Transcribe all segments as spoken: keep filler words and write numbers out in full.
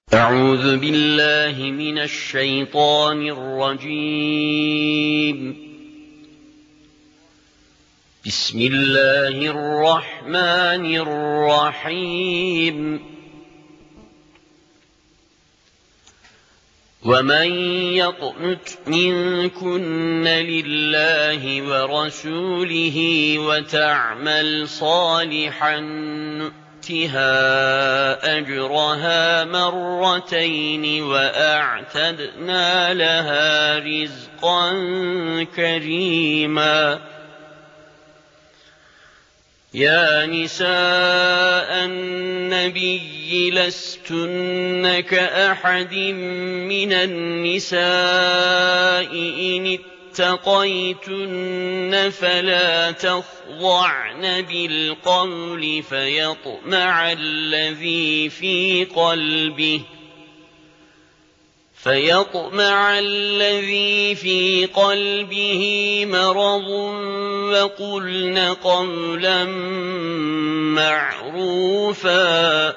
أعوذ بالله من الشيطان الرجيم. بسم الله الرحمن الرحيم. ومن يقنت منكن لله ورسوله وتعمل صالحا نؤتها أجرها مرتين وأعتدنا لها رزقا كريما. يا نساء النبي لستن كأحد من النساء إن اتقيتن فلا تخضعن بالقول فيطمع الذي في قلبه فيطمع الذي في قلبه مرض وقلن قولا معروفا.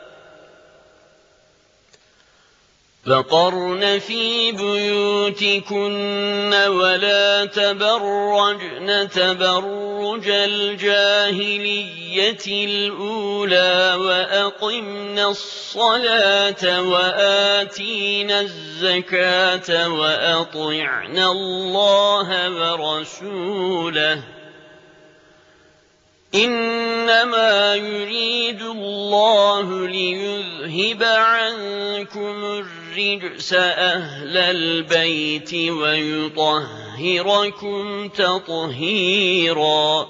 وقرن في بيوتكن ولا تبرجن تبرج الجاهلية الأولى وأقمنا الصلاة وآتينا الزكاة وأطعنا الله ورسوله إنما يريد الله ليذهب عنكم الرجس أهل البيت ويطهركم تطهيرا.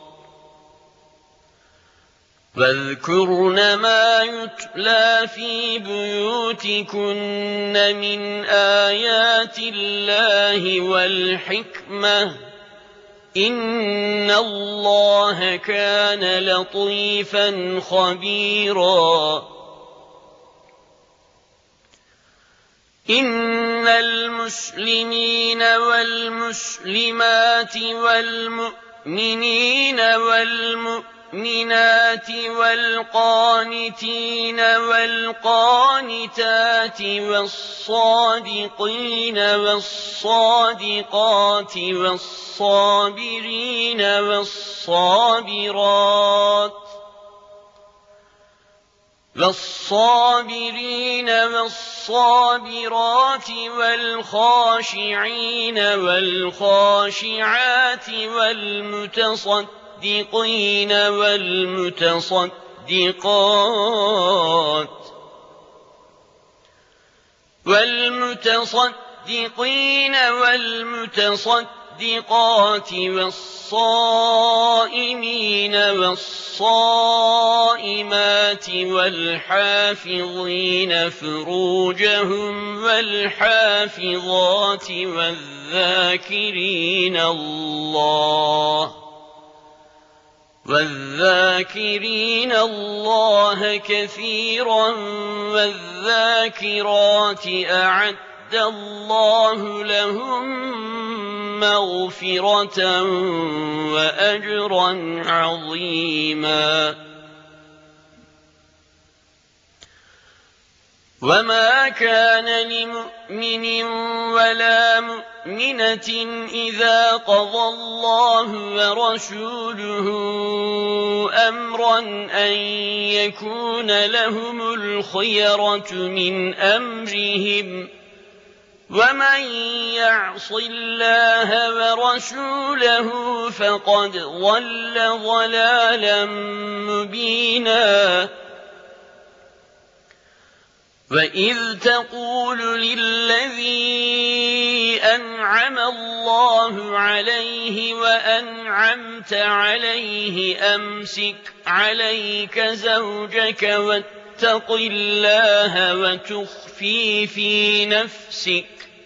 واذكرن ما يتلى في بيوتكن من آيات الله والحكمة إن الله كان لطيفا خبيرا. إن المسلمين والمسلمات والمؤمنين والمؤمنات والقانتين والقانتات والصادقين والصادقات والصابرين والصابرات والصابرين والصابرات والخاشعين والخاشعات والمتصدقين والمتصدقات والمتصدقين والمتصدقات والصائمين والصائمات والحافظين فروجهم والحافظات والذاكرين الله والذاكرين الله كثيرا والذاكرات أعد الله لهم مغفرة وأجرا عظيما. وما كان لمؤمن ولا مؤمنة إذا قضى الله ورسوله أمرا أن يكون لهم الخيرة من أمرهم ومن يعص الله ورسوله فقد ضل ضلالا مبينا. وإذ تقول للذي أنعم الله عليه وأنعمت عليه أمسك عليك زوجك واتق الله وتخفي في نفسك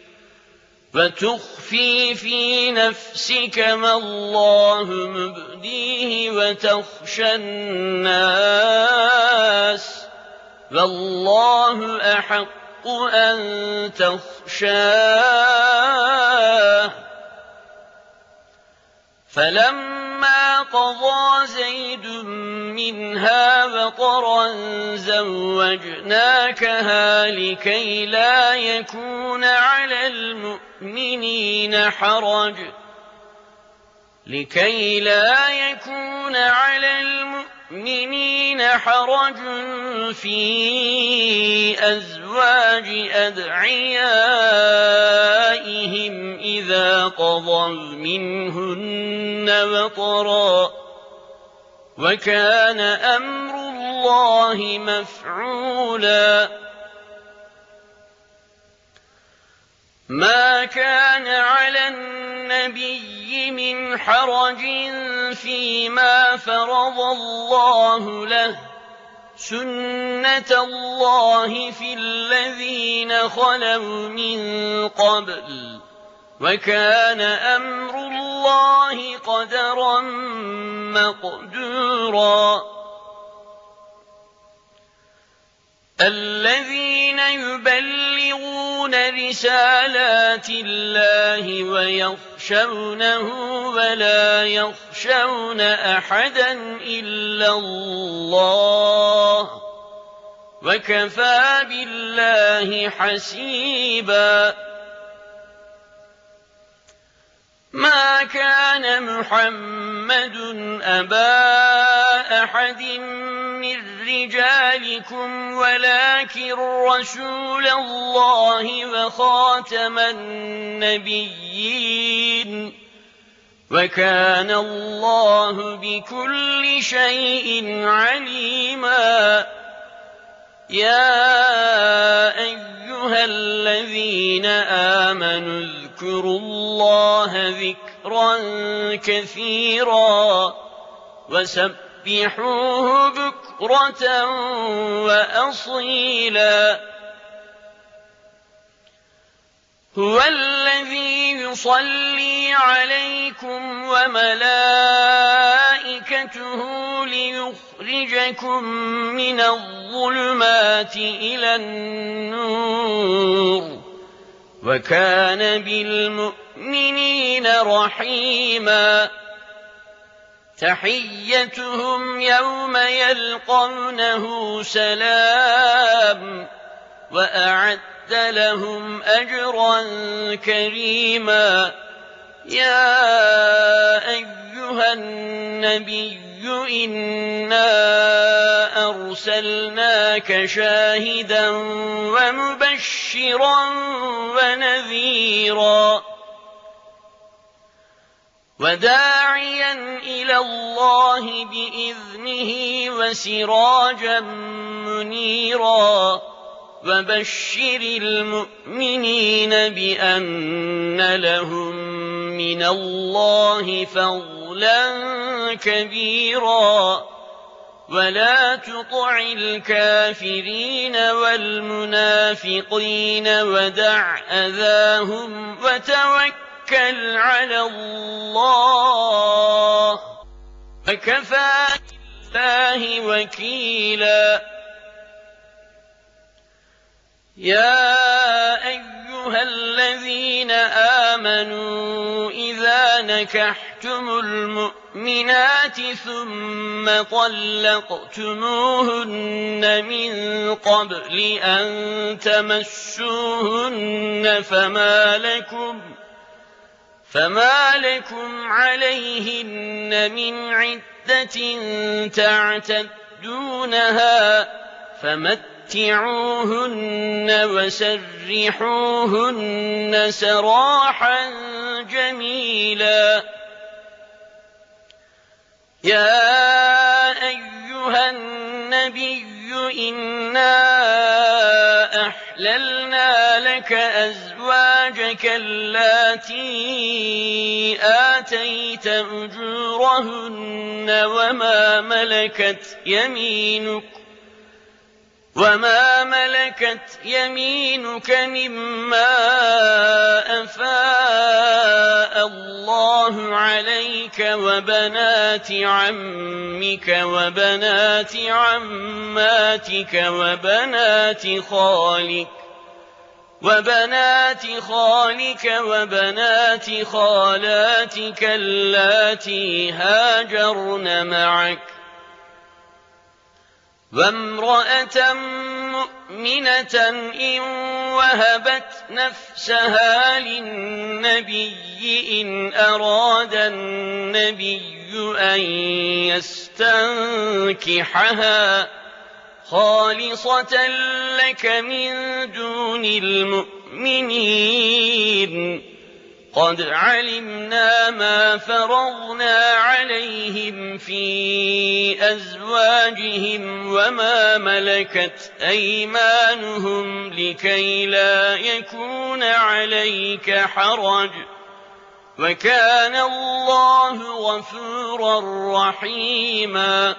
وتخفي في نفسك ما الله مبديه وتخشى الناس والله أحق أن تخشاه. فلما قضى زيد منها وطرا زوجناكها لكي لا يكون على المؤمنين حرج لكي لا يكون على المؤمنين حرج في أزواج أدعيائهم إذا قضوا منهن وطرا وكان أمر الله مفعولا ما كان على النبي من حرج فيما فرض الله له سنة الله في الذين خلوا من قبل وكان أمر الله قدرا مقدورا الذين يبلغون رسالات الله ويخشونه ولا يخشون أحدا إلا الله وكفى بالله حسيبا ما كان محمد أبا أحد من رجالكم ولكن رسول الله وخاتم النبيين وكان الله بكل شيء عليما يا أيها الذين آمنوا اذكروا الله ذكرا كثيرا وسبحوه بكرة وأصيلا هو الذي يصلي عليكم وملائكته ليخرجكم من الظلمات إلى النور وكان بالمؤمنين رحيما تحيتهم يوم يلقونه سلام وأعد لهم أجرا كريما يا أيها النبي إنا أرسلناك شاهدا ومبشرا ونذيرا وداعيا إلى الله بإذنه وسراجا منيرا وبشر المؤمنين بأن لهم من الله فضلا كبيرا ولا تطع الكافرين والمنافقين ودع أذاهم وتوكل على الله وكفى بالله وكيلا يا أيها الذين آمنوا إذا نكحتم المؤمنات ثم طلقتموهن من قبل أن تمسوهن فما لكم فما لكم عليهن من عدة تعتدونها فمتعوهن وسرحوهن سراحا جميلا يا أيها النبي إنا أحللنا لك أزواجك اللاتي آتيت أجورهن وما ملكت يمينك وما ملكت يمينك مما أفاء الله عليك وبنات عمك وبنات عماتك وبنات خالك وبنات خالك وبنات خالاتك اللاتي هاجرن معك وامرأة مؤمنة إن وهبت نفسها للنبي إن أراد النبي أن يستنكحها خالصة لك من دون المؤمنين قد علمنا ما فرضنا عليهم في أزواجهم وما ملكت أيمانهم لكي لا يكون عليك حرج وكان الله غفورا رحيما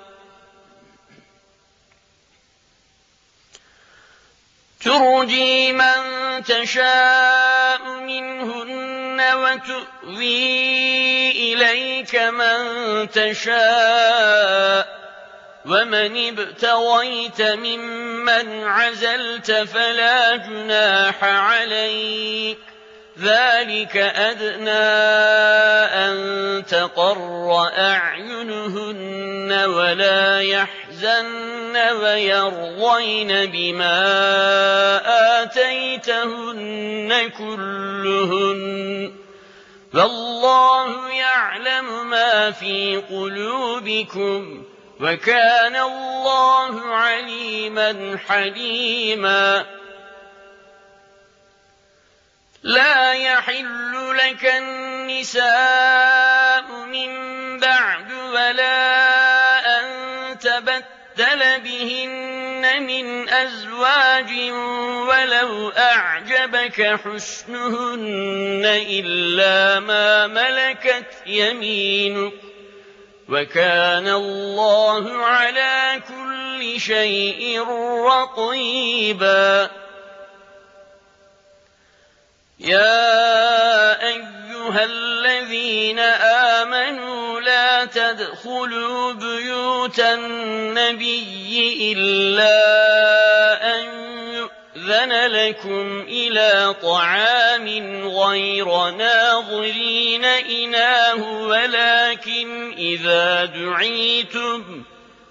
ترجي من تشاء منهن وتؤوي إليك من تشاء ومن ابتغيت ممن عزلت فلا جناح عليك ذلك أدنى أن تقر أعينهن ولا يحزن ويرضين بما آتيتهن كلهن والله يعلم ما في قلوبكم وكان الله عليما حليما لا يحل لك النساء من بعد ولا أن تبدل بهن من أزواج ولو أعجبك حسنهن إلا ما ملكت يمينك وكان الله على كل شيء رقيبا يا أيها الذين آمنوا لا تدخلوا بيوت النبي إلا أن يؤذن لكم إلى طعام غير ناظرين إناه ولكن إذا دعيتم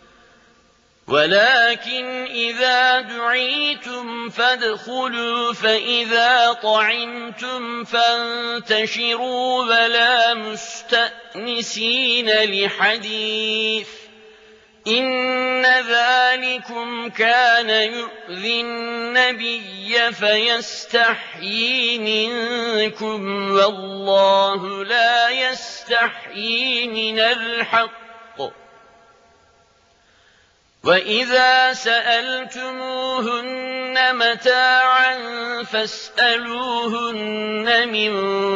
ولكن إذا دعيتم فادخلوا فإذا طعمتم فانتشروا ولا مستأنسين لحديث إن ذلكم كان يؤذي النبي فيستحيي منكم والله لا يستحيي من الحق وإذا سألتموهن متاعا فاسألوهن من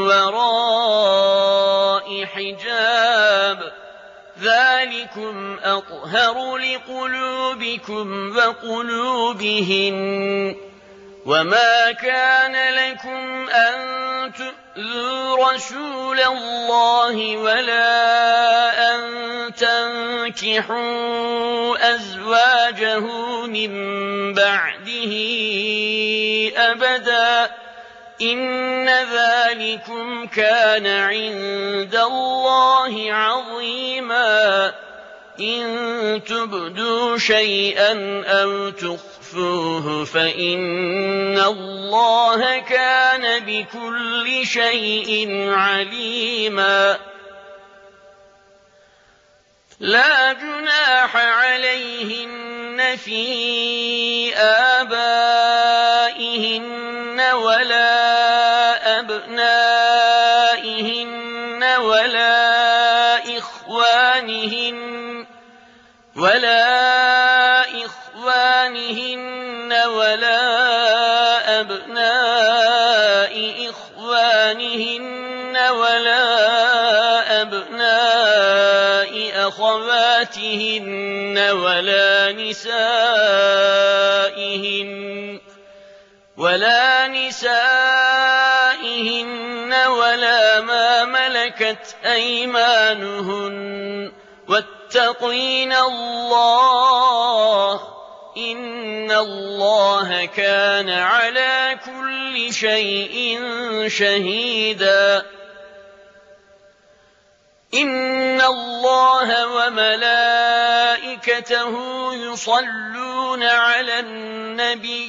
وراء حجاب ذلكم أطهر لقلوبكم وقلوبهن وما كان لكم أن تؤذوا رسول الله ولا أن تنكحوا أزواجه من بعده أبدا إن ذلكم كان عند الله عظيما إن تبدوا شيئا أو تخفوه فإن الله كان بكل شيء عليما لا جناح عليهن في آبائهن ولا أبنائهن ولا إخوانهن ولا إخوانهن ولا أبناء إخوانهن ولا أبناء أخواتهن ولا نسائهن ولا نسائهن ولا ما ملكت أيمانهن واتقين الله إن الله كان على كل شيء شهيدا إن الله وملائكته يصلون على النبي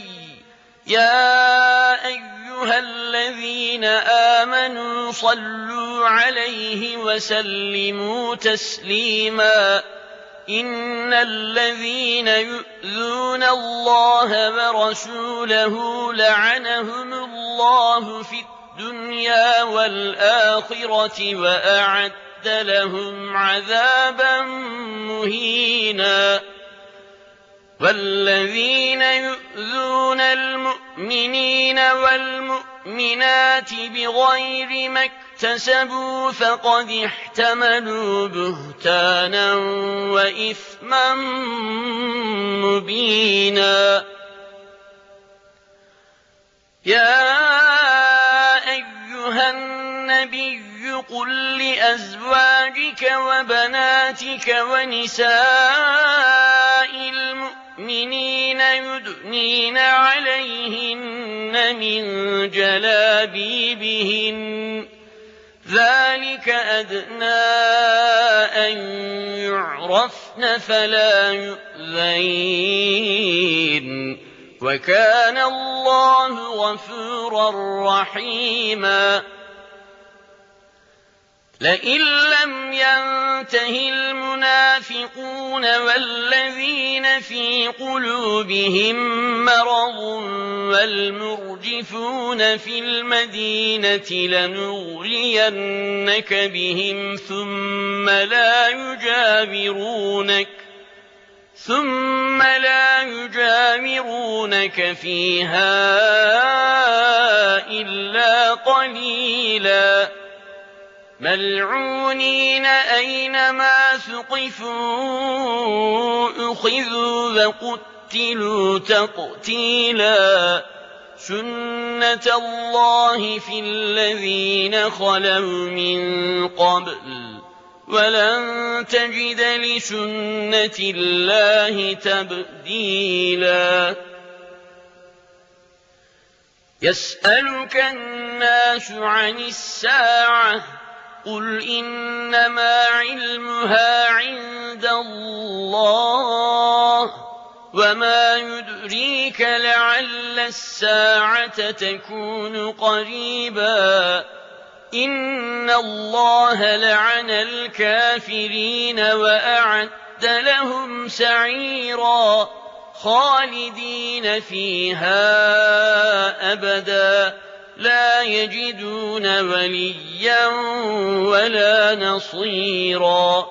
يا أيها الذين آمنوا صلوا عليه وسلموا تسليما إن الذين يؤذون الله ورسوله لعنهم الله في الدنيا والآخرة وأعد لهم عذابا مهينا والذين يؤذون المؤمنين والمؤمنات بغير ما اكتسبوا فقد احتملوا بهتانا وإثما مبينا يا أيها النبي قل لأزواجك وبناتك ونساء المؤمنين يدنين عليهن من جلابيبهن ذلك أدنى أن يعرفن فلا يؤذين وكان الله غفورا رحيما لئن لم ينته المنافقون والذين في قلوبهم مرض والمرجفون في المدينة لنغرينك بهم ثم لا يجاورونك ثم لا يجاورونك فيها إلا قليلا ملعونين أينما ثقفوا أخذوا وقتلوا تقتيلا سنة الله في الذين خلوا من قبل ولن تجد لسنة الله تبديلا يسألك الناس عن الساعة قل إنما علمها عند الله وما يدريك لعل الساعة تكون قريبا إن الله لعن الكافرين وأعد لهم سعيرا خالدين فيها أبدا لا يجدون وليا ولا نصيرا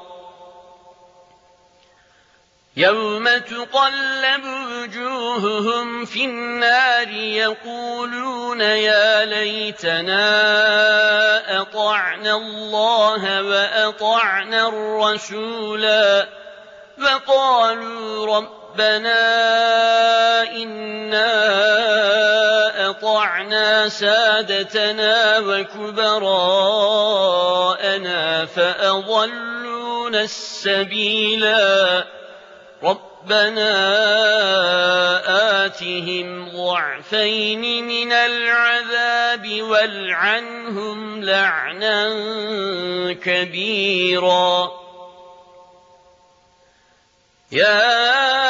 يوم تقلب وجوههم في النار يقولون يا ليتنا أطعنا الله وأطعنا الرسولا وقالوا ربنا إنا أطعنا سادتنا وكبراءنا فأضلونا السبيلا ربنا آتهم ضعفين من العذاب والعنهم لعنا كبيرا يا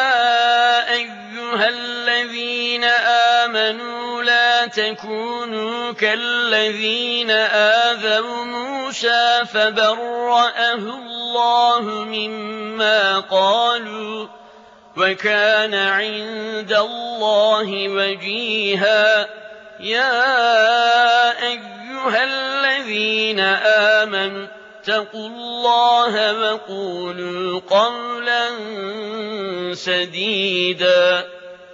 أيها الذين آمنوا لا تكونوا كالذين آذوا موسى فبرأه الله مما قالوا وكان عند الله وجيها يا أيها الذين آمنوا اتقوا الله وقولوا قولا سديدا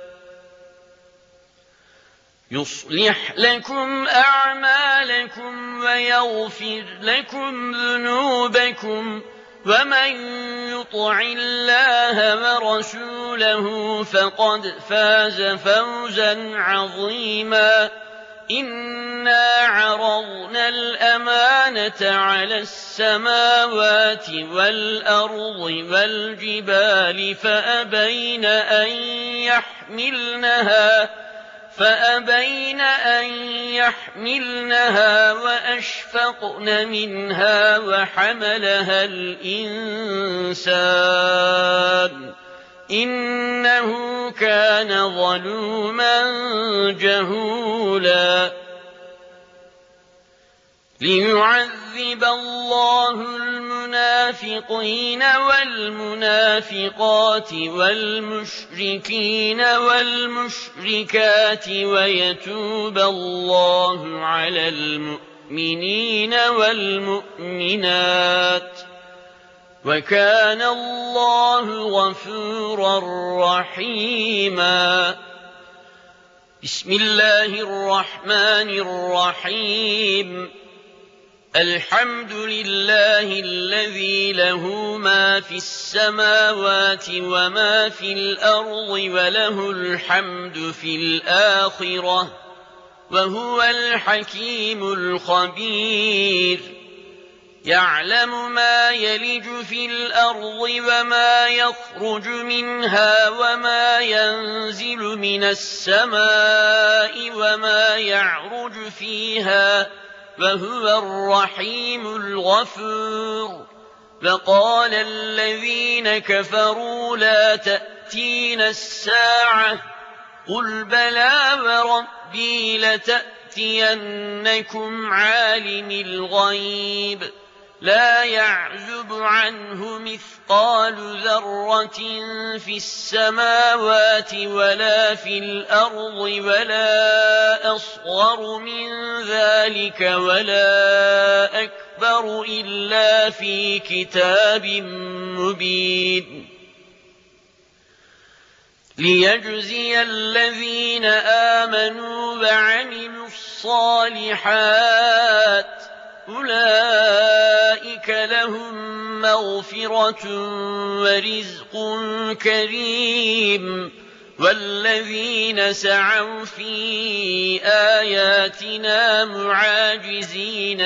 يصلح لكم أعمالكم ويغفر لكم ذنوبكم ومن يطع الله ورسوله فقد فاز فوزا عظيما إنا عرضنا الأمانة على السماوات والأرض والجبال فأبين أن يحملنها فأبين أن يحملنها وأشفقن منها وحملها الإنسان إنه كان ظلوما جهولا ليعذب الله المنافقين والمنافقات والمشركين والمشركات ويتوب الله على المؤمنين والمؤمنات وكان الله غفورا رحيما. بسم الله الرحمن الرحيم. الحمد لله الذي له ما في السماوات وما في الأرض وله الحمد في الآخرة وهو الحكيم الخبير. يعلم ما يلج في الأرض وما يخرج منها وما ينزل من السماء وما يعرج فيها وهو الرحيم الغفور. فقال الذين كفروا لا تأتين الساعة قل بلى وربي لتأتينكم عالم الغيب لا يعزب عنه مثقال ذرة في السماوات ولا في الأرض ولا أصغر من ذلك ولا أكبر إلا في كتاب مبين. ليجزي الذين آمنوا وعملوا الصالحات أولئك لهم مغفرة ورزق كريم. والذين سعوا في آياتنا معاجزين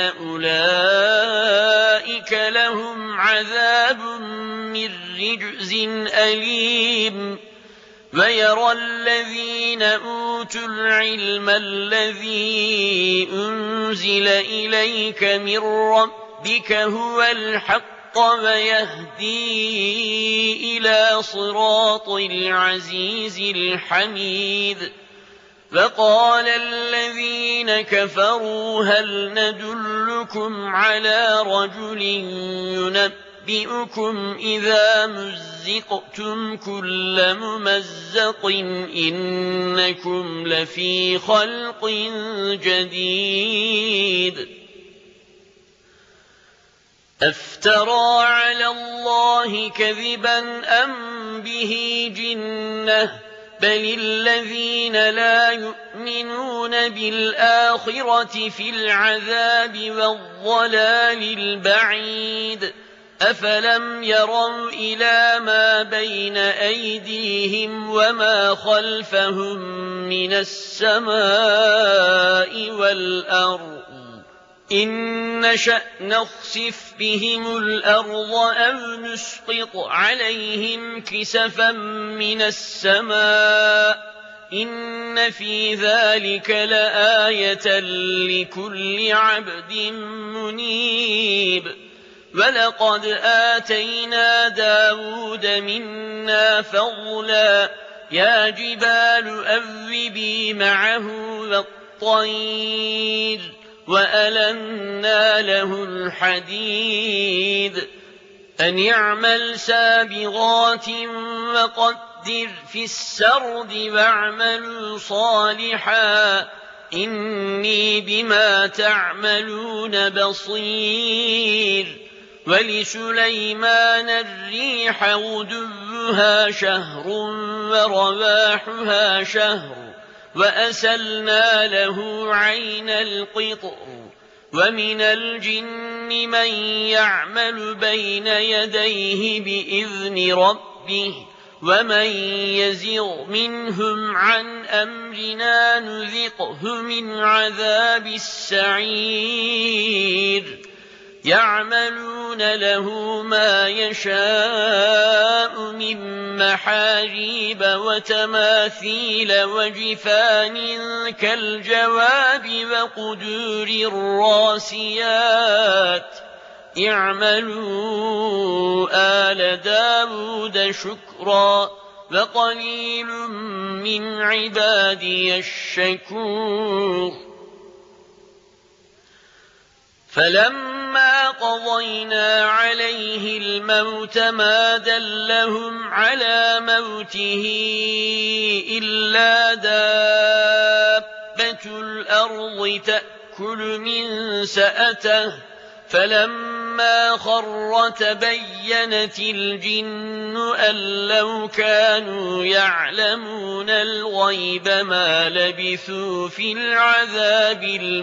أولئك لهم عذاب من رجز أليم. ويرى الذين أوتوا العلم الذي أنزل إليك من ربك هو الحق ويهدي إلى صراط العزيز الحميد. فقال الذين كفروا هل ندلكم على رجل ينبئكم إذا مزقتم كل ممزق إنكم لفي خلق جديد. أفترى على الله كذبا أم به جنة بل الذين لا يؤمنون بالآخرة في العذاب والضلال البعيد. أفلم يروا إلى ما بين أيديهم وما خلفهم من السماء والأرض إن نشأ نخسف بهم الأرض أو نسقط عليهم كسفا من السماء إن في ذلك لآية لكل عبد منيب. ولقد آتينا داود منا فضلا يا جبال أوبي معه والطير وألنا له الحديد أن اعمل سابغات وقدر في السرد واعملوا صالحا إني بما تعملون بصير. ولسليمان الريح غدوها شهر ورواحها شهر وأسلنا له عين القطر ومن الجن من يعمل بين يديه بإذن ربه ومن يزغ منهم عن أمرنا نذقه من عذاب السعير يعملون له ما يشاء من محاريب وتماثيل وجفان كالجواب وقدور الراسيات اعملوا آل داود شكرا وقليل من عبادي الشكور فلما قضينا عليه الموت ما دلهم على موته إلا دابة الأرض تأكل من سأته فلما خر تبينت الجن أن لو كانوا يعلمون الغيب ما لبثوا في العذاب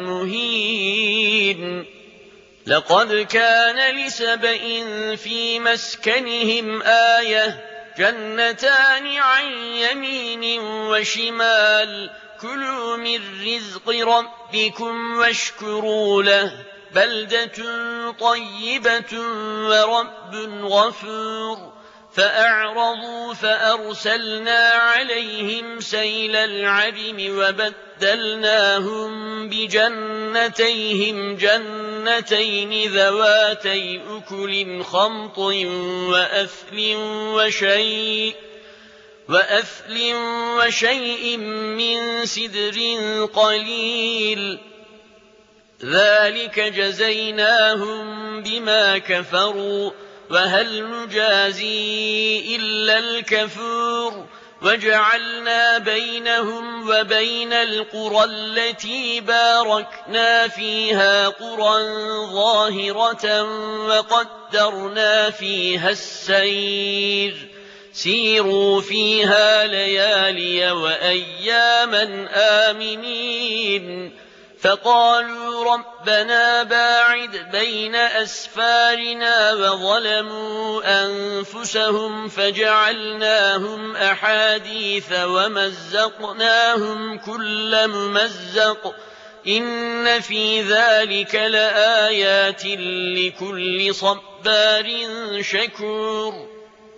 المهين لقد كان لسبإ في مسكنهم آية جنتان عن يمين وشمال كلوا من رزق ربكم واشكروا له بلدة طيبة ورب غفور فأعرضوا فأرسلنا عليهم سيل العرم وبدلناهم بجنتيهم جنتين ذواتي أكل خمط وأثل وشيء وأثل وشيء من سدر قليل ذلك جزيناهم بما كفروا وهل نجازي إلا الكفور وجعلنا بينهم وبين القرى التي باركنا فيها قرى ظاهرة وقدرنا فيها السير سيروا فيها ليالي وأياما آمنين فقالوا ربنا باعد بين أسفارنا وظلموا أنفسهم فجعلناهم أحاديث ومزقناهم كل ممزق إن في ذلك لآيات لكل صبار شكور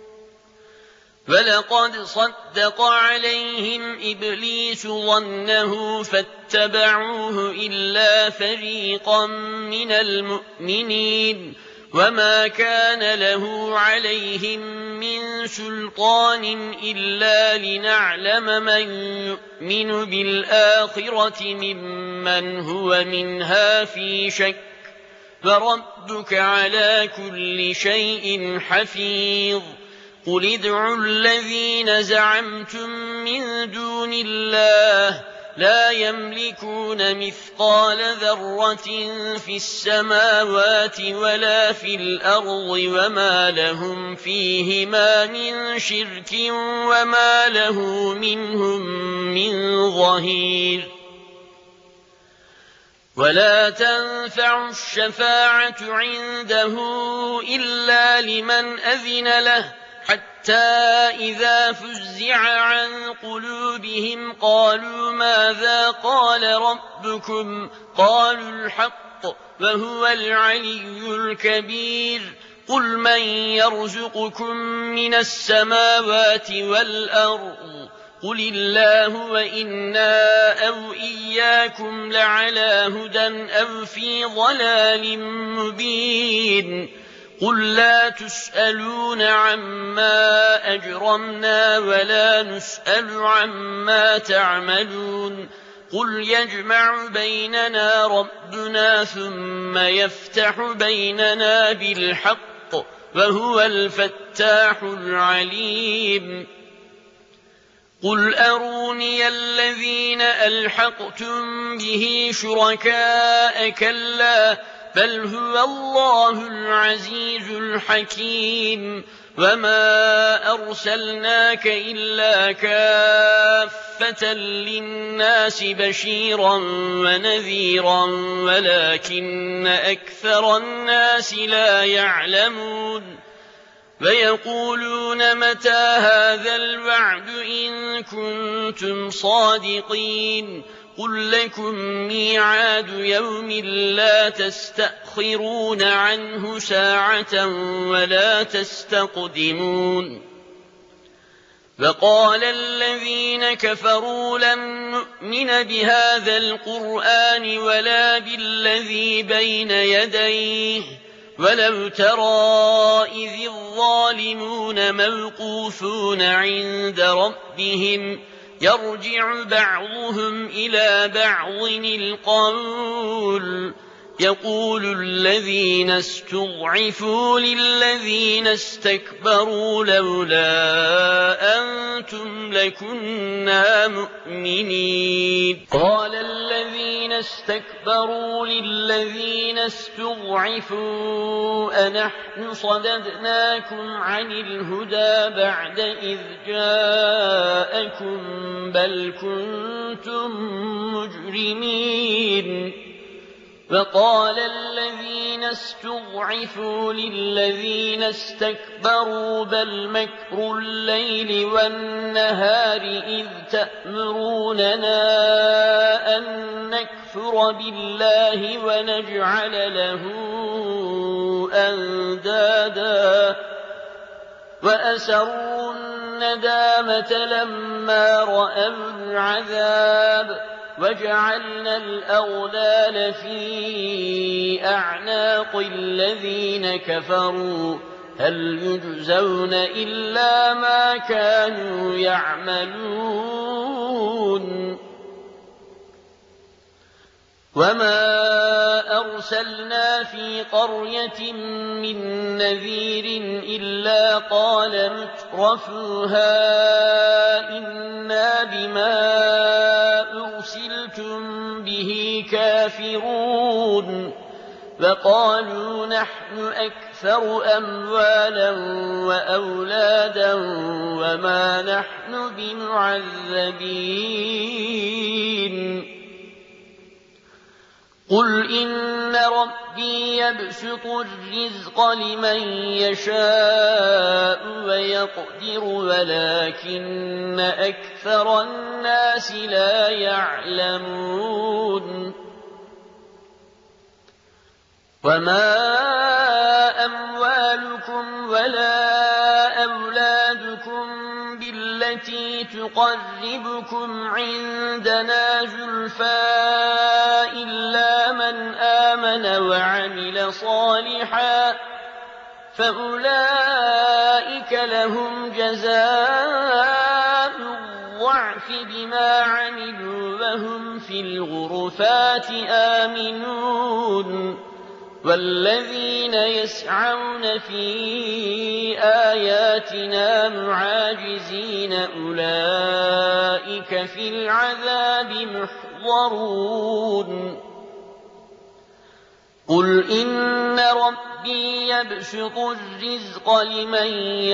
ولقد صدق عليهم إبليس ظنه فاتبعوه إلا فريقا من المؤمنين وما كان له عليهم من سلطان إلا لنعلم من يؤمن بالآخرة ممن هو منها في شك وربك على كل شيء حفيظ قل ادعوا الذين زعمتم من دون الله لا يملكون مثقال ذرة في السماوات ولا في الأرض وما لهم فيهما من شرك وما له منهم من ظهير ولا تنفع الشفاعة عنده إلا لمن أذن له حتى إذا فزع عن قلوبهم قالوا ماذا قال ربكم قالوا الحق وهو العلي الكبير قل من يرزقكم من السماوات والأرض قل الله وإنا أو إياكم لعلى هدى أو في ضلال مبين قل لا تسألون عما أجرمنا ولا نسأل عما تعملون قل يجمع بيننا ربنا ثم يفتح بيننا بالحق وهو الفتاح العليم قل أروني الذين ألحقتم به شركاء كلا بل هو الله العزيز الحكيم وما أرسلناك إلا كافة للناس بشيرا ونذيرا ولكن أكثر الناس لا يعلمون فيقولون متى هذا الوعد إن كنتم صادقين قل لكم ميعاد يوم لا تستأخرون عنه ساعة ولا تستقدمون فقال الذين كفروا لن نؤمن بهذا القرآن ولا بالذي بين يديه ولو ترى إذ الظالمون موقوفون عند ربهم يرجع بعضهم إلى بعض القول يقول الذين استضعفوا للذين استكبروا لولا أنتم لكنا مؤمنين قال الذين استكبروا للذين استضعفوا أنحن صددناكم عن الهدى بعد إذ جاءكم بل كنتم مجرمين فقال الذين استضعفوا للذين استكبروا بل مكر الليل والنهار إذ تأمروننا أن نكفر بالله ونجعل له أندادا وأسروا الندامة لما رأوا العذاب وجعلنا الأغلال في أعناق الذين كفروا هل يجزون إلا ما كانوا يعملون وما أرسلنا في قرية من نذير إلا قال مترفوها إنا بما أرسلتم به كافرون فقالوا نحن أكثر أموالا وأولادا وما نحن بمعذبين قل إن ربي يبسط الرزق لمن يشاء ويقدر ولكن أكثر الناس لا يعلمون وما أموالكم ولا أولادكم بالتي تقربكم عندنا زلفى إلا من آمن وعمل صالحا فأولئك لهم جزاء الضعف بما عملوا وهم في الغرفات آمنون والذين يسعون في آياتنا معاجزين أولئك في العذاب محضرون قل إن ربي يبسط الرزق لمن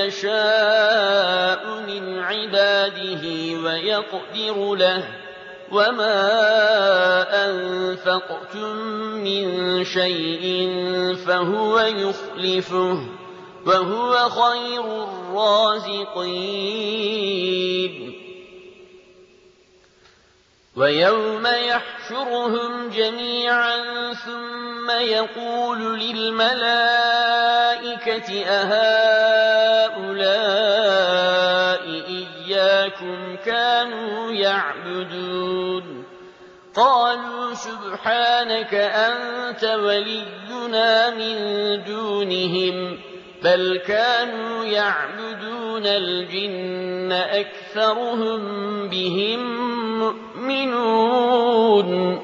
يشاء من عباده ويقدر له وما أنفقتم من شيء فهو يخلفه وهو خير الرازقين ويوم يحشرهم جميعا ثم يقول للملائكة أهؤلاء إياكم كانوا يعبدون قالوا سبحانك أنت ولينا من دونهم بل كانوا يعبدون الجن أكثرهم بهم مؤمنون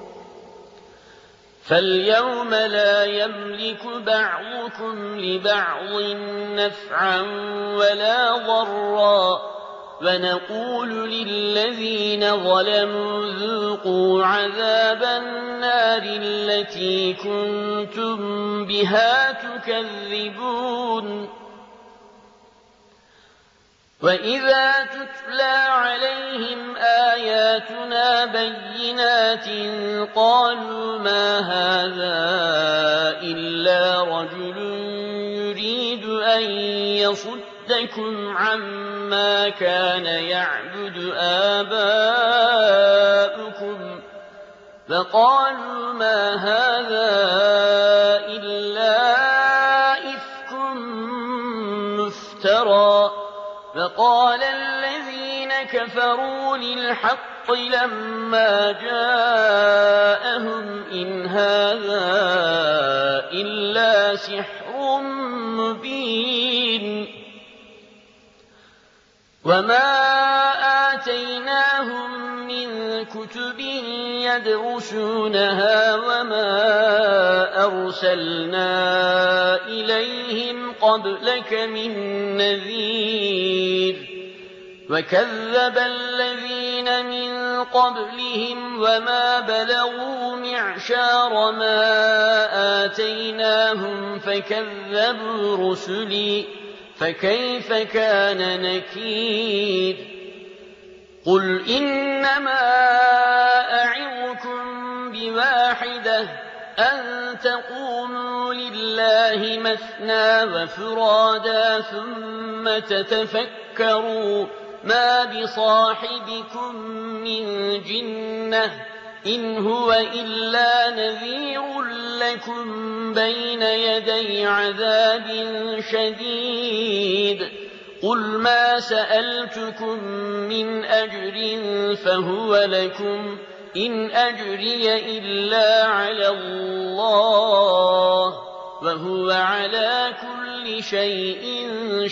فاليوم لا يملك بعضكم لبعض نفعا ولا ضرا ونقول للذين ظلموا ذوقوا عذاب النار التي كنتم بها تكذبون وإذا تتلى عليهم آياتنا بينات قالوا ما هذا إلا رجل يريد أن يصدكم عما كان يعبد آباؤكم فقالوا ما هذا إلا إفك مفترى فقال الذين كفروا للحق لما جاءهم إن هذا إلا سحر مبين وما آتيناهم من كتب يدرسونها وما أرسلنا إليهم قبلك من نذير وكذب الذين من قبلهم وما بلغوا معشار ما آتيناهم فكذبوا رسلي فكيف كان نكير قل إنما أعظكم بواحدة أن تقوموا لله مثنى وفرادا ثم تتفكروا ما بصاحبكم من جنة إن هو إلا نذير لكم بين يدي عذاب شديد قل ما سألتكم من أجر فهو لكم إن أجري إلا على الله وهو على كل شيء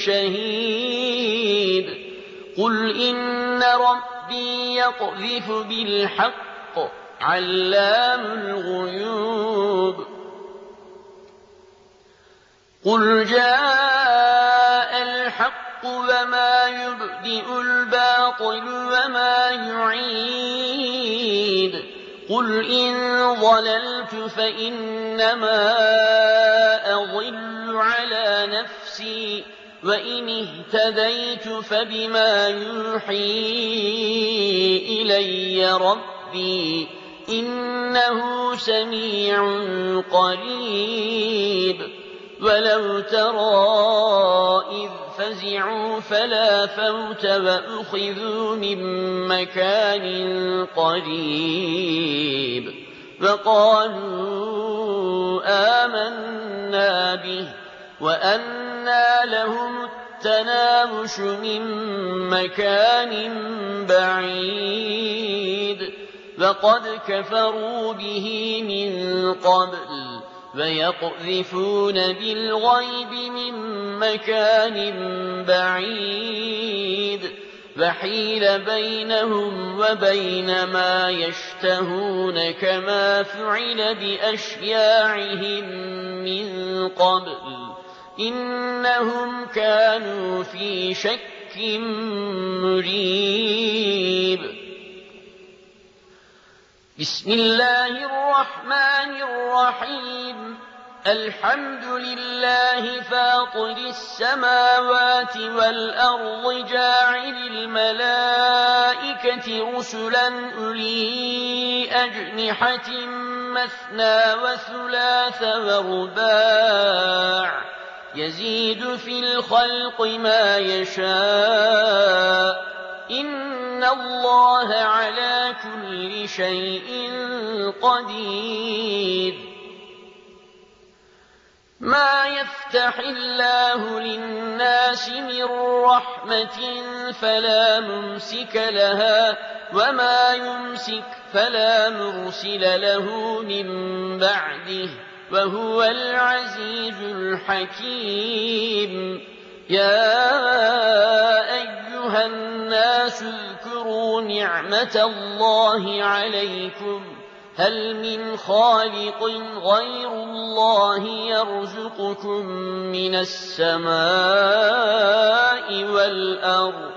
شهيد قل إن ربي يقذف بالحق علام الغيوب قل جاء الحق وما يبدئ الباطل وما يعيد قل إن ضللت فإنما أضل على نفسي وإن اهتديت فبما يوحي إلي ربي إنه سميع قريب ولو ترى إذ فزعوا فلا فوت وأخذوا من مكان قريب فقالوا آمنا به وأنى لهم التناوش من مكان بعيد وقد كفروا به من قبل ويقذفون بالغيب من مكان بعيد وحيل بينهم وبين ما يشتهون كما فعل بأشياعهم من قبل إنهم كانوا في شك مريب بسم الله الرحمن الرحيم الحمد لله فاطر السماوات والأرض جاعل الملائكة رسلا أولي أجنحة مثنى وثلاث ورباع يزيد في الخلق ما يشاء إن الله على كل شيء قدير ما يفتح الله للناس من رحمة فلا ممسك لها وما يمسك فلا مرسل له من بعده وهو العزيز الحكيم يا أيها الناس اذكروا نعمة الله عليكم هل من خالق غير الله يرزقكم من السماء والأرض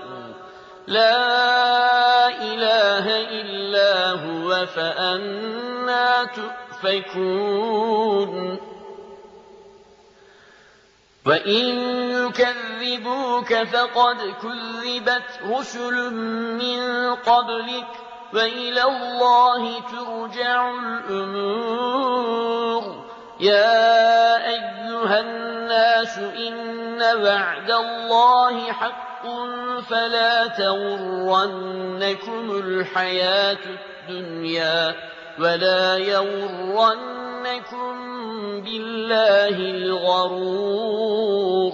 لا إله إلا هو فأنى تؤفكون وإن يكذبوك فقد كذبت رسل من قبلك وإلى الله ترجع الأمور يا أيها الناس إنا وعد الله حق فلا تغرنكم الحياة الدنيا ولا يغرنكم بالله الغرور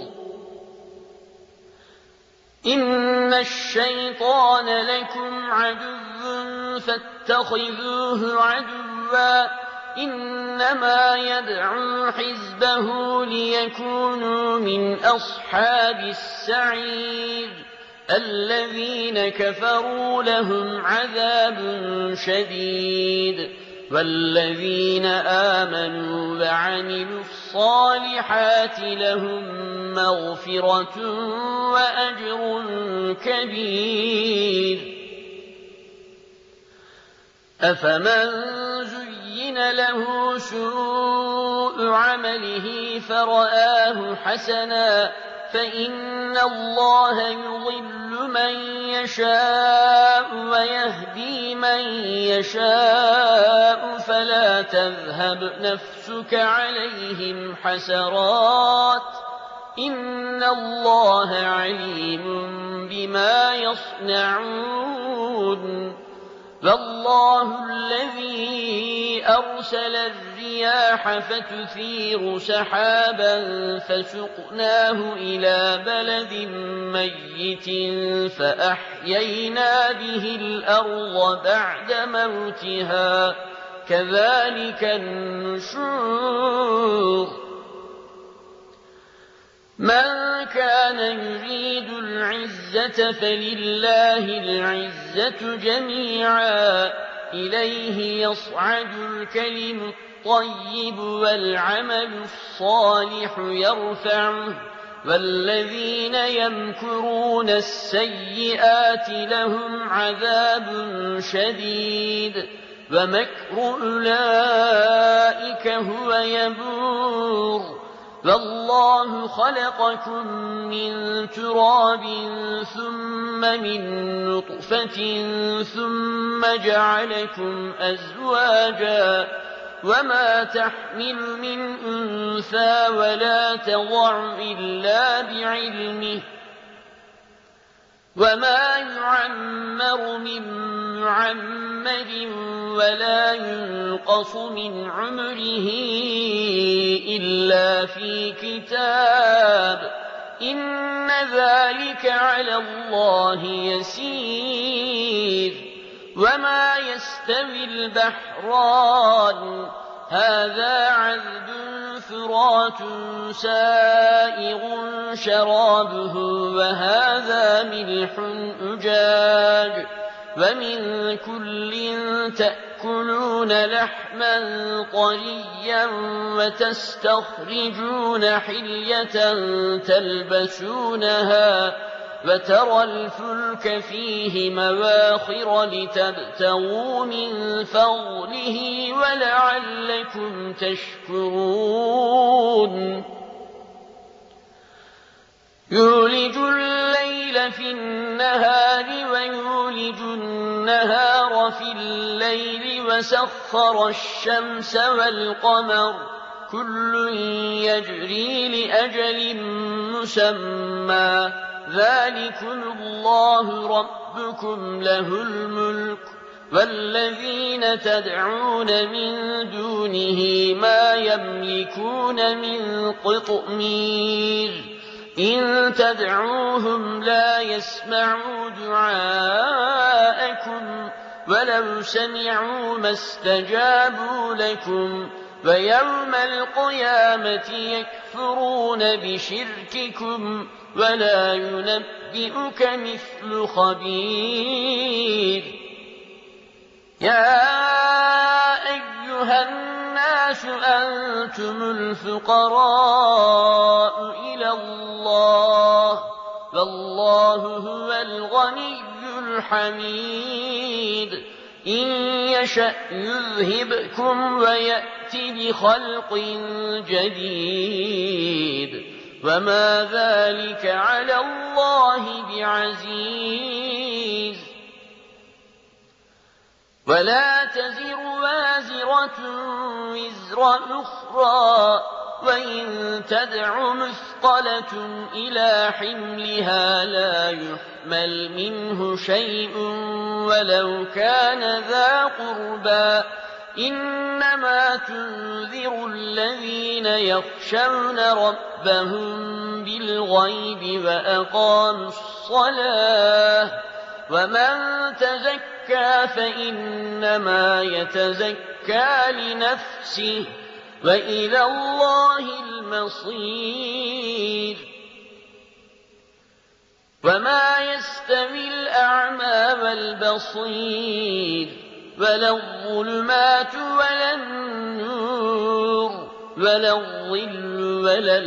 إن الشيطان لكم عدو فاتخذوه عدوا إنما يدعو حزبه ليكونوا من أصحاب السعير الذين كفروا لهم عذاب شديد والذين آمنوا وعملوا الصالحات لهم مغفرة وأجر كبير أفمن زين له سوء عمله فرآه حسنا فإن الله يضل من يشاء ويهدي من يشاء فلا تذهب نفسك عليهم حسرات إن الله عليم بما يصنعون والله الذي أرسل الرياح فتثير سحابا فسقناه إلى بلد ميت فأحيينا به الأرض بعد موتها كذلك النشور من كان يريد العزة فلله العزة جميعا إليه يصعد الكلم الطيب والعمل الصالح يرفعه والذين يمكرون السيئات لهم عذاب شديد ومكر أولئك هو يبور والله خلقكم من تراب ثم من نطفة ثم جعلكم أزواجا وما تحمل من أنثى ولا تضع إلا بعلمه وما يعمر من معمر ولا ينقص من عمره إلا في كتاب إن ذلك على الله يسير وما يستوي البحران هذا عذب فرات سائغ شرابه وهذا ملح أجاج ومن كل تأكلون لحما طريا وتستخرجون حلية تلبسونها وترى الفلك فيه مواخر لتبتغوا من فضله ولعلكم تشكرون يولج الليل في النهار ويولج النهار في الليل وسخر الشمس والقمر كل يجري لأجل مسمى ذلكم الله ربكم له الملك والذين تدعون من دونه ما يملكون من قطمير إن تدعوهم لا يسمعوا دعاءكم ولو سمعوا ما استجابوا لكم ويوم القيامة يكفرون بشرككم ولا ينبئك مثل خبير يا أيها الناس أنتم الفقراء إلى الله والله هو الغني الحميد إن يشأ يذهبكم ويأتي بخلق جديد وما ذلك على الله بعزيز ولا تزر وازرة وزر أخرى وإن تدع مثقلة إلى حملها لا يحمل منه شيء ولو كان ذا قربى إنما تنذر الذين يخشون ربهم بالغيب وأقاموا الصلاة ومن تزكى فإنما يتزكى لنفسه وإلى الله المصير وما يستوي الأعمى والبصير ولا الظلمات ولا النور ولا الظل ولا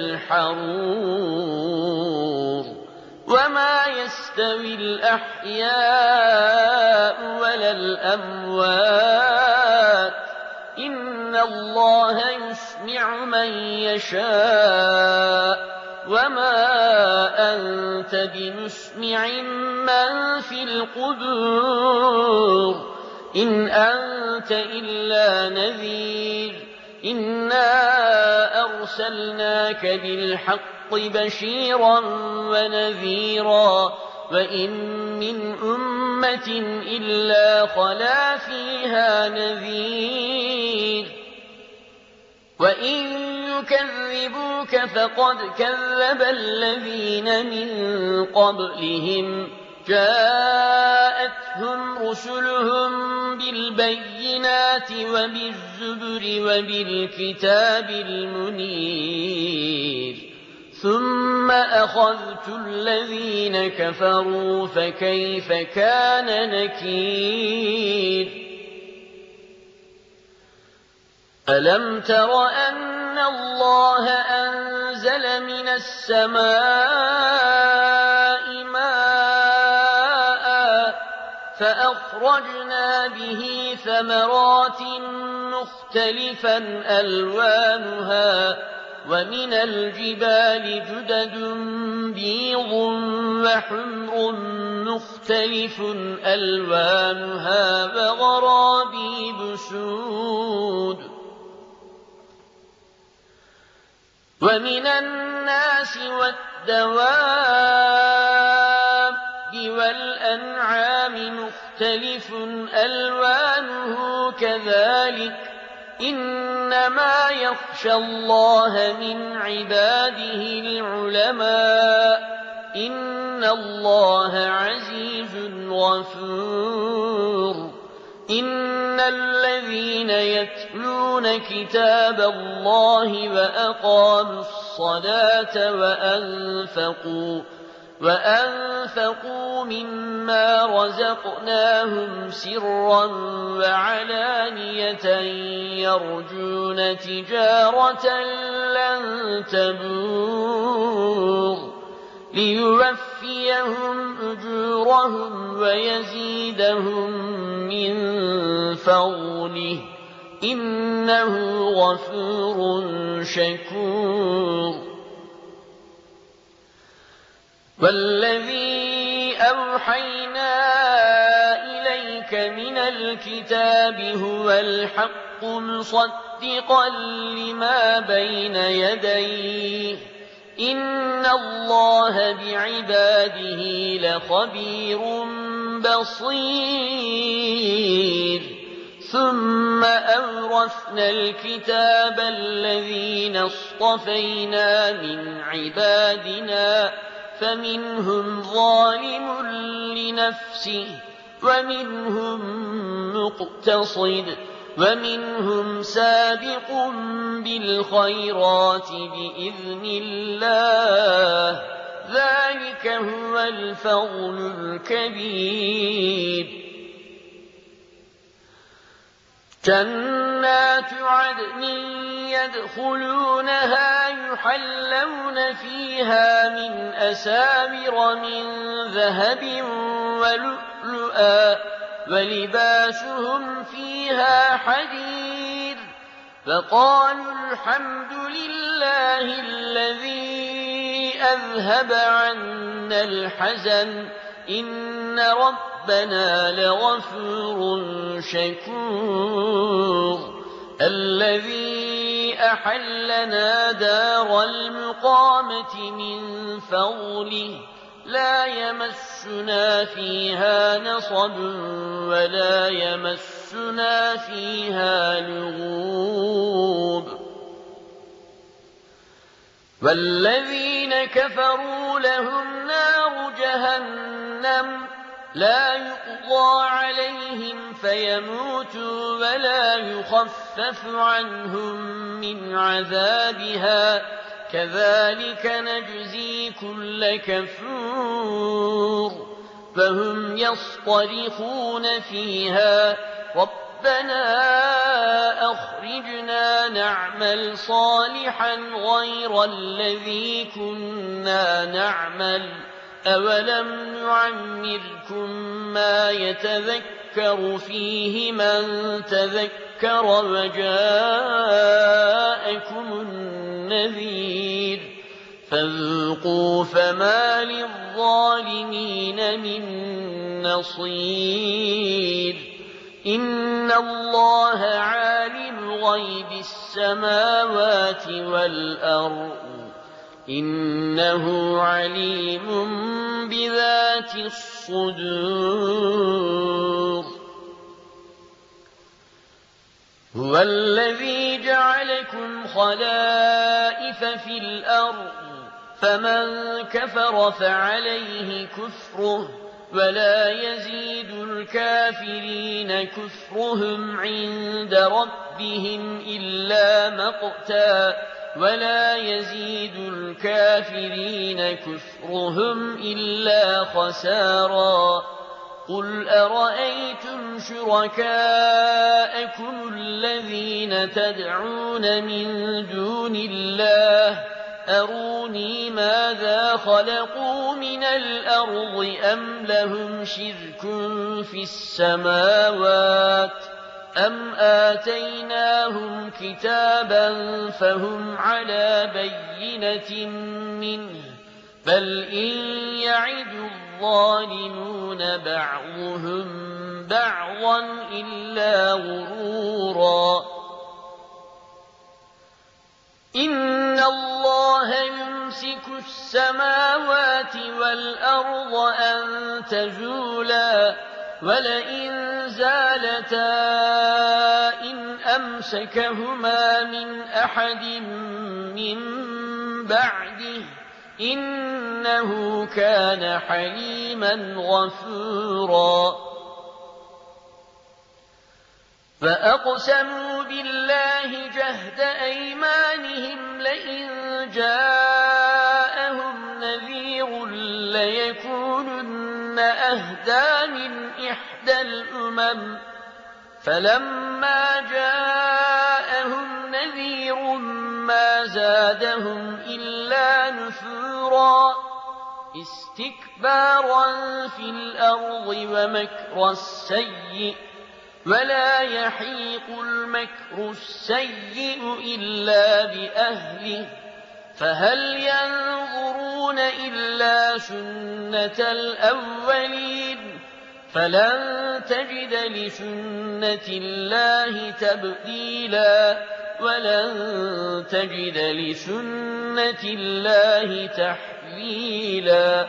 الحرور وما يستوي الأحياء ولا الأموات إن الله يسمع من يشاء وما أنت بمسمع من في القبور إن أنت إلا نذير إنا أرسلناك بالحق بشيرا ونذيرا وإن من أمة إلا خلا فيها نذير وإن يكذبوك فقد كذب الذين من قبلهم جاءتهم رسلهم بالبينات وبالزبر وبالكتاب المنير ثم أخذت الذين كفروا فكيف كان نكير ألم تر أن الله أنزل من السماء ماء فأخرجنا به ثمرات مختلفا ألوانها ومن الجبال جدد بيض وحمر مختلف ألوانها وغرابيب سود ومن الناس والدواب والأنعام مختلف ألوانه كذلك إنما يخشى الله من عباده العلماء إن الله عزيز غفور إن الذين يتلون كتاب الله وأقاموا الصلاة وأنفقوا وأنفقوا مما رزقناهم سرا وعلانية يرجون تجارة لن تبور ليوفيهم أجورهم ويزيدهم من فضله إنه غفور شكور والذي أوحينا إليك من الكتاب هو الحق مصدقا لما بين يديه إن الله بعباده لخبير بصير ثم أورثنا الكتاب الذين اصطفينا من عبادنا فمنهم ظالم لنفسه ومنهم مقتصد ومنهم سابق بالخيرات بإذن الله ذلك هو الفضل الكبير جنات عدن يدخلونها يحلون فيها من أساور من ذهب ولؤلؤا ولباسهم فيها حرير فقالوا الحمد لله الذي أذهب عنا الحزن إن ربنا لغفور شكور الذي أحلنا دار المقامة من فضله لا يمسنا فيها نصب ولا يمسنا فيها لغوب والذين كفروا لهم نار جهنم لا يقضى عليهم فيموتوا ولا يخفف عنهم من عذابها كذلك نجزي كل كفور فهم يصطرخون فيها ربنا أخرجنا نعمل صالحا غير الذي كنا نعمل أولم نعمركم ما يتذكر فيه من تذكر وجاءكم النذير فذوقوا فما للظالمين من نصير إن الله عالم غيب السماوات والأرض إنه عليم بذات الصدور هو الذي جعلكم خلائف في الأرض فمن كفر فعليه كفره ولا يزيد الكافرين كفرهم عند ربهم إلا مقتا ولا يزيد الكافرين كفرهم إلا خسارا قل أرأيتم شركاءكم الذين تدعون من دون الله أروني ماذا خلقوا من الأرض أم لهم شرك في السماوات أم آتيناهم كتابا فهم على بينة منه بل إن يعد الظالمون بعضهم بعضا إلا غرورا إن الله يمسك السماوات والأرض أن تزولا ولئن زالتا إن أمسكهما من أحد من بعده إنه كان حليما غفورا فأقسموا بالله جهد أيمانهم لئن جاءهم نذير ليكونن أهدى من إحدى الأمم فلما جاءهم نذير ما زادهم إلا نفورا استكبارا في الأرض ومكر السيء ولا يحيق المكر السيء إلا بأهله فهل ينظرون إلا سنة الأولين فلن تجد لسنة الله تبديلا ولن تجد لسنة الله تحويلا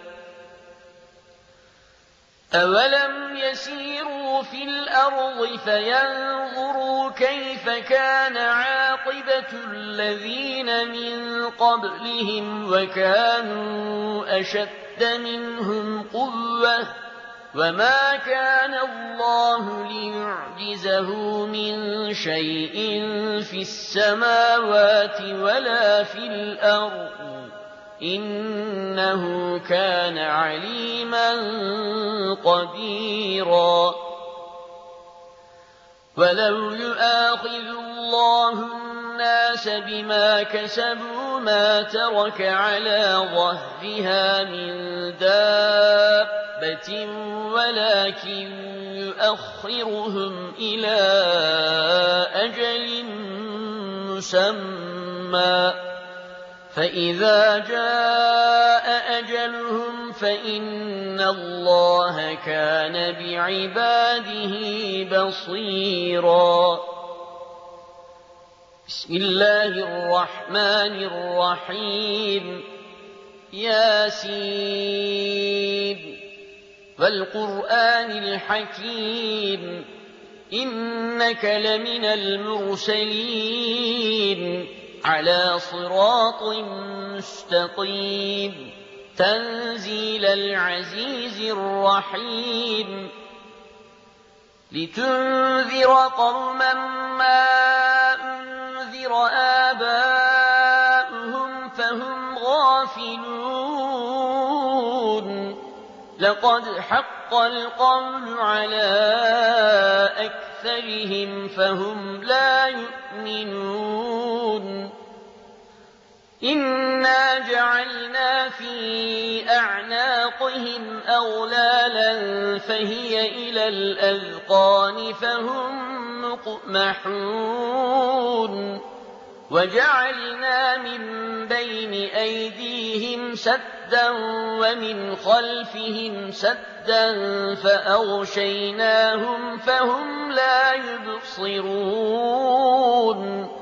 أولم يسيروا في الأرض فينظروا كيف كان عاقبة الذين من قبلهم وكانوا أشد منهم قوة وما كان الله ليعجزه من شيء في السماوات ولا في الأرض إنه كان عليما قديرا ولو يؤاخذ الله الناس بما كسبوا ما ترك على ظهرها من دابة ولكن يؤخرهم إلى أجل مسمى فإذا جاء أجلهم فإن الله كان بعباده بصيرا بسم الله الرحمن الرحيم ياسين والقرآن الحكيم إنك لمن المرسلين على صراط مستقيم تنزيل العزيز الرحيم لتنذر قوما ما أنذر آباؤهم فهم غافلون لقد حق القول على أكثرهم فهم لا يؤمنون إنا جعلنا في أعناقهم أغلالا فهي إلى الأذقان فهم مقمحون وجعلنا من بين أيديهم سدا ومن خلفهم سدا فأغشيناهم فهم لا يبصرون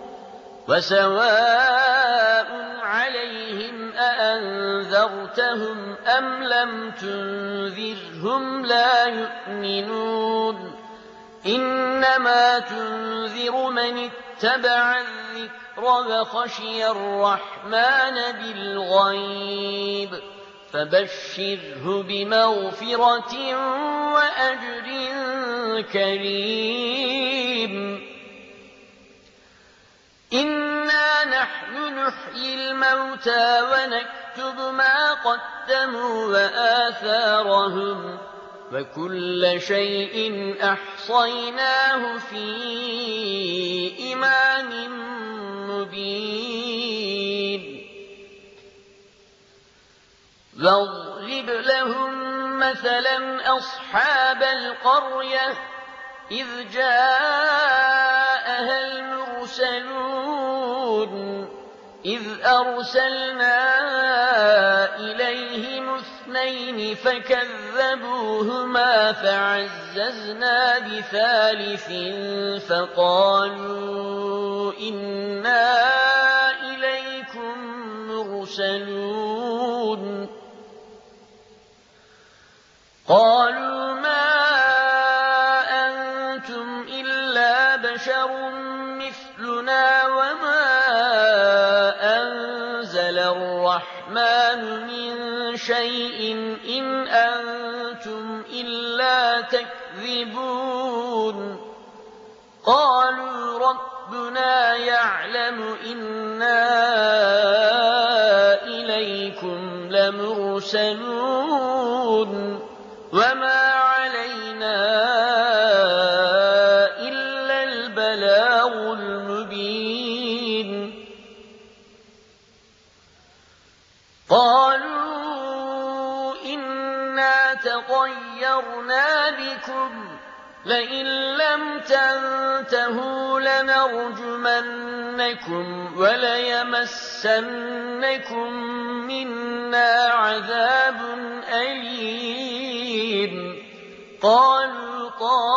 وسواء عليهم أأنذرتهم أم لم تنذرهم لا يؤمنون إنما تنذر من اتبع الذكر وخشي الرحمن بالغيب فبشره بمغفرة وأجر كريم إنا نحن نحيي الموتى ونكتب ما قدموا وآثارهم وكل شيء أحصيناه في إمام مبين واضرب لهم مثلا أصحاب القرية إذ جاءها المرسلون إذ أرسلنا إليهم اثنين فكذبوهما فعززنا بثالث فقالوا إنا إليكم مرسلون قالوا ما أنتم إلا بشر مثلنا وما أنزل الرحمن من شيء إن أنتم إلا تكذبون قالوا ربنا يعلم إنا إليكم لمرسلون وما علينا إلا البلاغ المبين قالوا إنا تطيرنا بكم لئن لم تنتهوا لنرجمنكم وليمسنكم منا عذاب أليم قالوا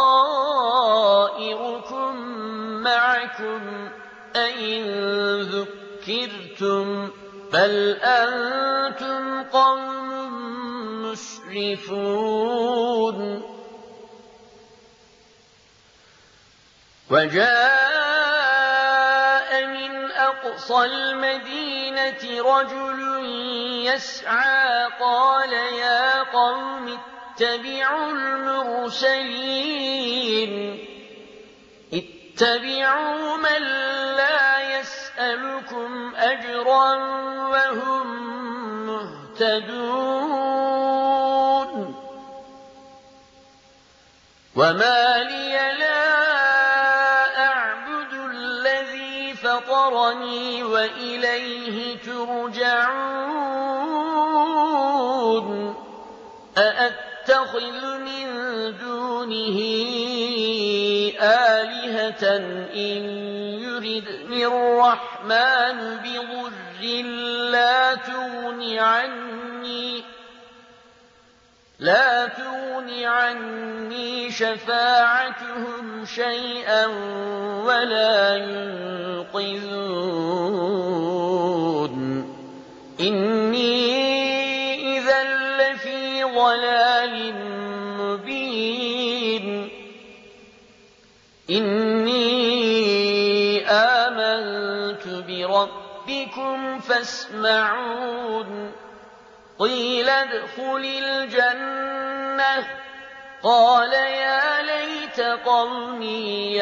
طائركم معكم أئن ذكرتم بل أنتم قوم مسرفون وجاء من أقصى المدينة رجل يسعى قال يا قوم اتبعوا المرسلين اتبعوا من لا يسألكم أجرا وهم مهتدون وما لي لا فطرني وإليه ترجعون أأتخذ من دونه آلهة إن يردني الرحمن بضر لا تغن عني لا تغن عني شفاعتهم شيئا ولا ينقذون يوقظون إني إذا لفي ضلال مبين إني آمنت بربكم فاسمعون قيل ادخل الجنة قال يا ليت قومي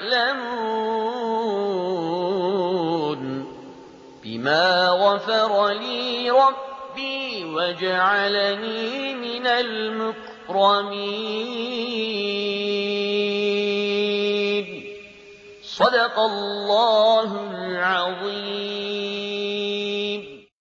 يعلمون بما غفر لي ربي وجعلني من المكرمين صدق الله العظيم.